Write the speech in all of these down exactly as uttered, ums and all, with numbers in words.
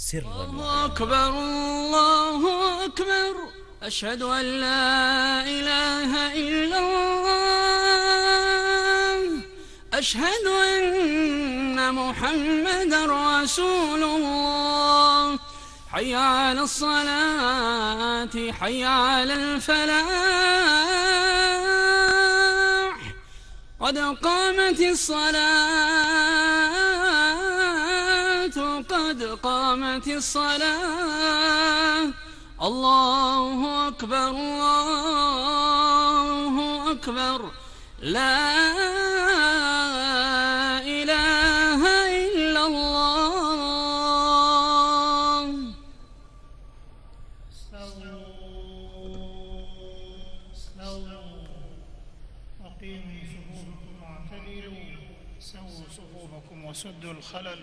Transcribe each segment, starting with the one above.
سرا الله أكبر الله أكبر أشهد أن لا إله إلا الله أشهد أن محمدا رسول الله حي على الصلاة حي على الفلاح قد قامت الصلاة قد قامت الصلاة الله أكبر الله أكبر لا إله إلا الله. استووا استووا أقيموا صفوفكم واعتدلوا سووا صفوفكم وسدوا الخلل.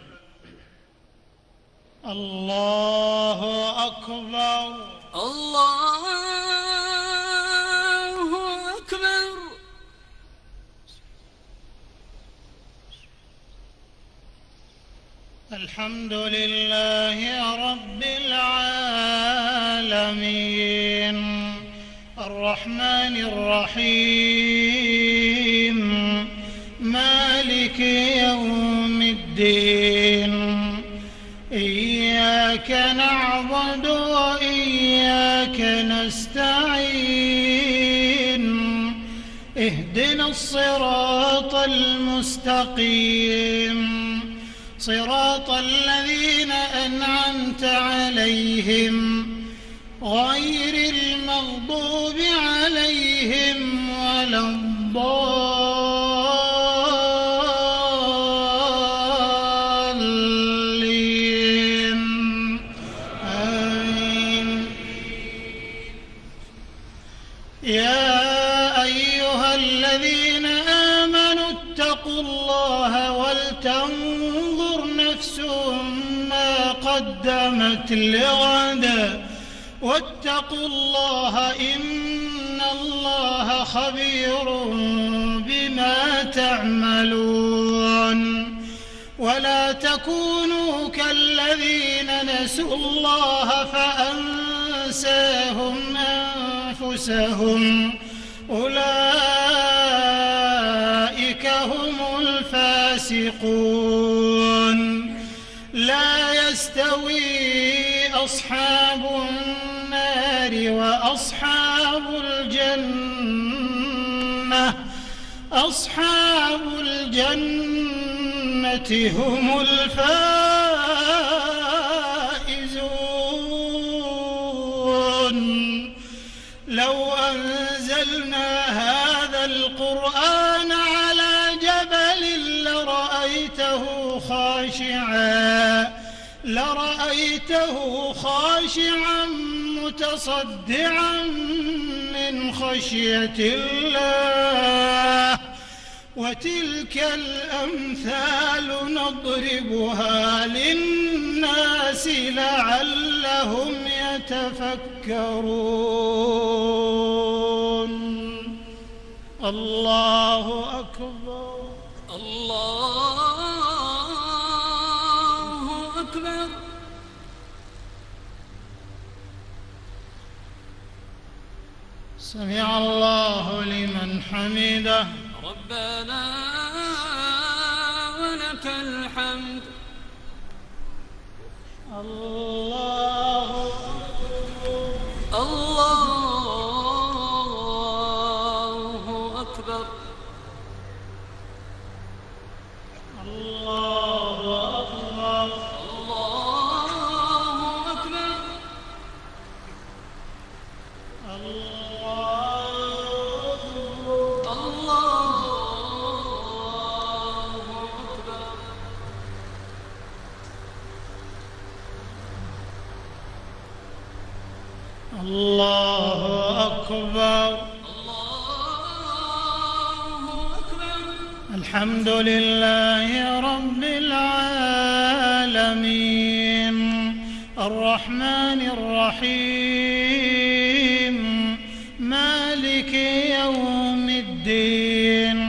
الله أكبر الله أكبر. الحمد لله رب العالمين الرحمن الرحيم مالك يوم الدين إياك نعبد وإياك نستعين اهدنا الصراط المستقيم صراط الذين أنعمت عليهم غير المغضوب عليهم ولا الضالين آمين. يا أيها الذين آمنوا اتقوا الله ولتنظر نفس ما قدمت لغد واتقوا الله إن الله خبير بما تعملون ولا تكونوا كالذين نسوا الله فأنساهم أنفسهم أولئك هم الفاسقون. لا يستوي أصحاب النار وأصحاب الجنة أصحاب الجنة هم الفائزون. لو أنزلنا هذا القرآن على جبل لرأيته خاشعا لرأيته خاشعا متصدعا من خشية الله. وتلك الأمثال نضربها للناس لعلهم يتفكرون. الله أكبر الله أكبر. سمع الله لمن حمده ربنا ولك الحمد. الله الله أكبر الله أكبر الله أكبر الله أكبر. الحمد لله رب العالمين الرحمن الرحيم مالك يوم الدين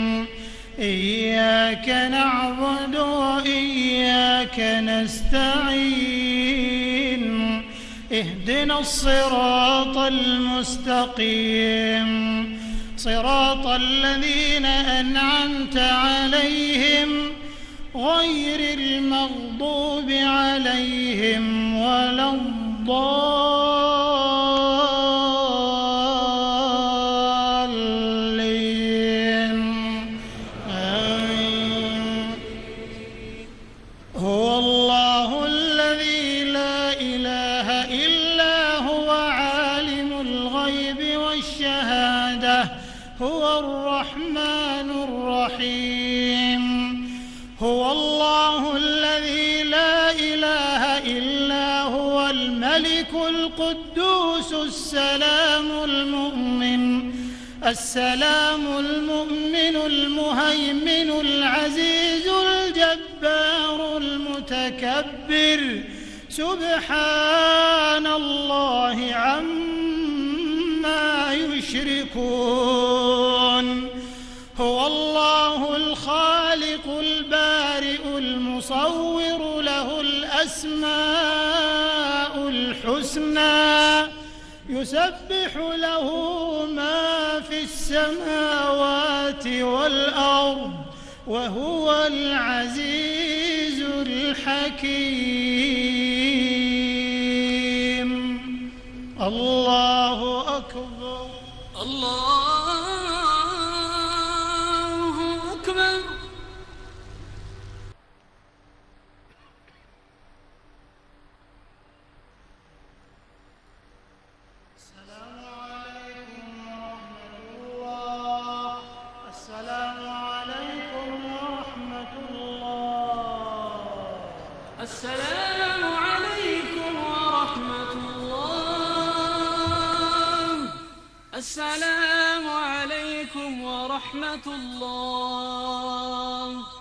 إياك نعبد وإياك نستعين اهدنا الصراط المستقيم صراط الذين أنعمت عليهم غير المغضوب عليهم ولا الضالين آمين. هو الله الذي لا إله إلا هو عالم الغيب والشهادة هو الرحمن الرحيم. هو الله الذي لا إله إلا هو الملك القدوس السلام المؤمن السلام المؤمن المهيمن العزيز الجبار المتكبر سبحان الله عما يشركون. هو الله الخالق البارئ المصور له الأسماء الحسنى يسبح له ما في السماوات والأرض وهو العزيز الحكيم. الله أكبر. الله أكبر. السلام عليكم ورحمة الله. السلام عليكم ورحمة الله. السلام عليكم ورحمة الله. السلام عليكم ورحمة الله.